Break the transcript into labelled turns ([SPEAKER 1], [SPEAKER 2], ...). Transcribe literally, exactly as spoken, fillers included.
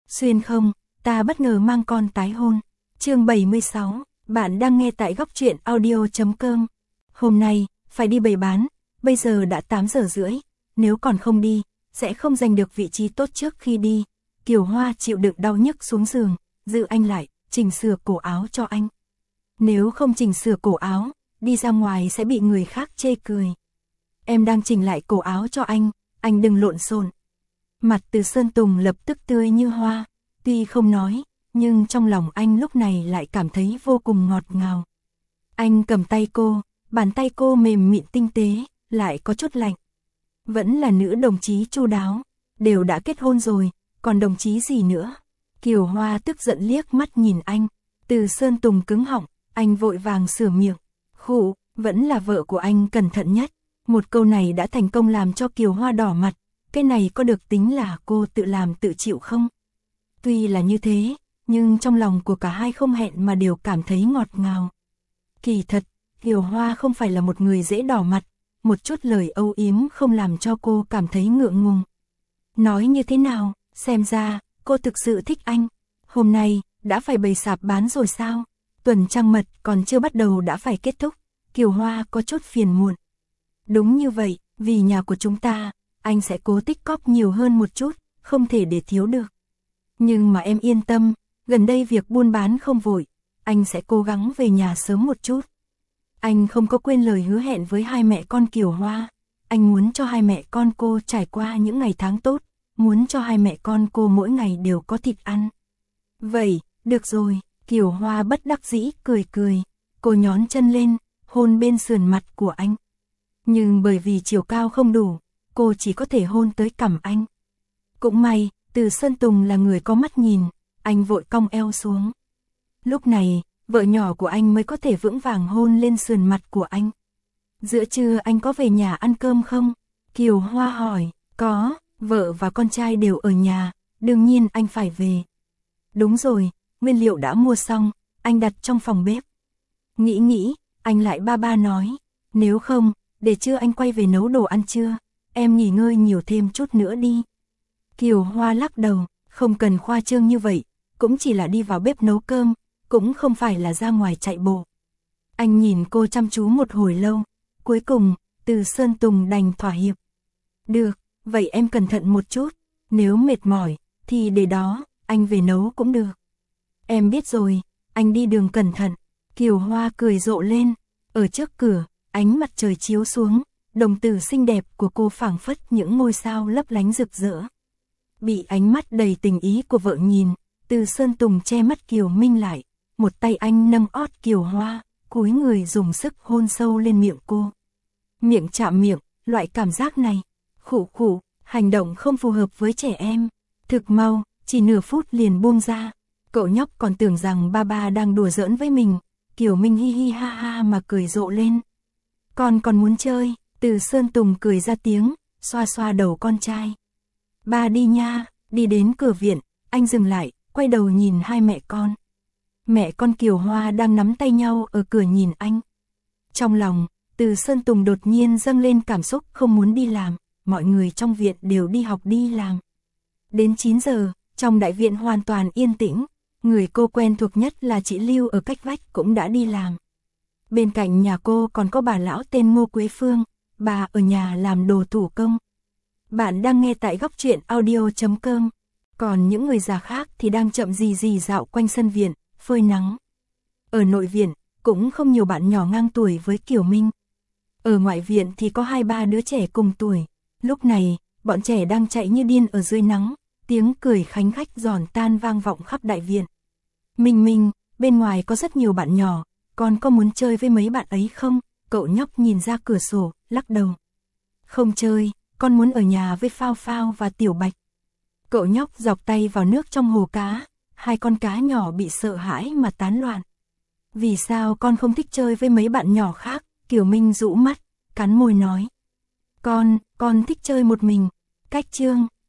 [SPEAKER 1] Xuyên không, ta bất ngờ mang con tái hôn. Chương bảy mươi sáu, bạn đang nghe tại góc truyện audio chấm com. Hôm nay, phải đi bày bán, bây giờ đã tám giờ rưỡi, nếu còn không đi, sẽ không giành được vị trí tốt trước khi đi. Kiều Hoa chịu đựng đau nhức xuống giường, giữ anh lại, chỉnh sửa cổ áo cho anh. Nếu không chỉnh sửa cổ áo, đi ra ngoài sẽ bị người khác chê cười. Em đang chỉnh lại cổ áo cho anh, anh đừng lộn xộn. Mặt Từ Sơn Tùng lập tức tươi như hoa, tuy không nói, nhưng trong lòng anh lúc này lại cảm thấy vô cùng ngọt ngào. Anh cầm tay cô, bàn tay cô mềm mịn tinh tế, lại có chút lạnh. Vẫn là nữ đồng chí chu đáo, đều đã kết hôn rồi, còn đồng chí gì nữa. Kiều Hoa tức giận liếc mắt nhìn anh, Từ Sơn Tùng cứng họng, anh vội vàng sửa miệng. Khụ, vẫn là vợ của anh cẩn thận nhất. Một câu này đã thành công làm cho Kiều Hoa đỏ mặt, cái này có được tính là cô tự làm tự chịu không? Tuy là như thế, nhưng trong lòng của cả hai không hẹn mà đều cảm thấy ngọt ngào. Kỳ thật, Kiều Hoa không phải là một người dễ đỏ mặt, một chút lời âu yếm không làm cho cô cảm thấy ngượng ngùng. Nói như thế nào, xem ra, cô thực sự thích anh. Hôm nay, đã phải bày sạp bán rồi sao? Tuần trăng mật còn chưa bắt đầu đã phải kết thúc, Kiều Hoa có chút phiền muộn. Đúng như vậy, vì nhà của chúng ta, anh sẽ cố tích cóp nhiều hơn một chút, không thể để thiếu được. Nhưng mà em yên tâm, gần đây việc buôn bán không vội, anh sẽ cố gắng về nhà sớm một chút. Anh không có quên lời hứa hẹn với hai mẹ con Kiều Hoa, anh muốn cho hai mẹ con cô trải qua những ngày tháng tốt, muốn cho hai mẹ con cô mỗi ngày đều có thịt ăn. Vậy, được rồi, Kiều Hoa bất đắc dĩ cười cười, cô nhón chân lên, hôn bên sườn mặt của anh. Nhưng bởi vì chiều cao không đủ, cô chỉ có thể hôn tới cằm anh. Cũng may, Từ Sơn Tùng là người có mắt nhìn, anh vội cong eo xuống. Lúc này, vợ nhỏ của anh mới có thể vững vàng hôn lên sườn mặt của anh. Giữa trưa anh có về nhà ăn cơm không? Kiều Hoa hỏi, có, vợ và con trai đều ở nhà, đương nhiên anh phải về. Đúng rồi, nguyên liệu đã mua xong, anh đặt trong phòng bếp. Nghĩ nghĩ, anh lại ba ba nói, nếu không, để trưa anh quay về nấu đồ ăn trưa, em nghỉ ngơi nhiều thêm chút nữa đi. Kiều Hoa lắc đầu, không cần khoa trương như vậy, cũng chỉ là đi vào bếp nấu cơm, cũng không phải là ra ngoài chạy bộ. Anh nhìn cô chăm chú một hồi lâu, cuối cùng, Từ Sơn Tùng đành thỏa hiệp. Được, vậy em cẩn thận một chút, nếu mệt mỏi, thì để đó, anh về nấu cũng được. Em biết rồi, anh đi đường cẩn thận. Kiều Hoa cười rộ lên, ở trước cửa, ánh mặt trời chiếu xuống, đồng tử xinh đẹp của cô phảng phất những ngôi sao lấp lánh rực rỡ. Bị ánh mắt đầy tình ý của vợ nhìn, Từ Sơn Tùng che mắt Kiều Minh lại, một tay anh nâng ót Kiều Hoa, cúi người dùng sức hôn sâu lên miệng cô. Miệng chạm miệng, loại cảm giác này, khụ khụ, hành động không phù hợp với trẻ em. Thực mau, chỉ nửa phút liền buông ra, cậu nhóc còn tưởng rằng ba ba đang đùa giỡn với mình, Kiều Minh hi hi ha ha mà cười rộ lên. Con còn muốn chơi, Từ Sơn Tùng cười ra tiếng, xoa xoa đầu con trai. Ba đi nha, đi đến cửa viện, anh dừng lại, quay đầu nhìn hai mẹ con. Mẹ con Kiều Hoa đang nắm tay nhau ở cửa nhìn anh. Trong lòng, Từ Sơn Tùng đột nhiên dâng lên cảm xúc không muốn đi làm, mọi người trong viện đều đi học đi làm. Đến chín giờ, trong đại viện hoàn toàn yên tĩnh, người cô quen thuộc nhất là chị Lưu ở cách vách cũng đã đi làm. Bên cạnh nhà cô còn có bà lão tên Ngô Quế Phương, bà ở nhà làm đồ thủ công. Bạn đang nghe tại góc truyện audio chấm com. Còn những người già khác thì đang chậm gì gì dạo quanh sân viện, phơi nắng. Ở nội viện, cũng không nhiều bạn nhỏ ngang tuổi với Kiều Minh. Ở ngoại viện thì có hai ba đứa trẻ cùng tuổi. Lúc này, bọn trẻ đang chạy như điên ở dưới nắng, tiếng cười khánh khách giòn tan vang vọng khắp đại viện. Minh Minh, bên ngoài có rất nhiều bạn nhỏ, con có muốn chơi với mấy bạn ấy không? Cậu nhóc nhìn ra cửa sổ, lắc đầu. Không chơi, con muốn ở nhà với Phao Phao và Tiểu Bạch. Cậu nhóc dọc tay vào nước trong hồ cá, hai con cá nhỏ bị sợ hãi mà tán loạn. Vì sao con không thích chơi với mấy bạn nhỏ khác? Kiều Minh rũ mắt, cắn môi nói. Con, con thích chơi một mình. Cách chương.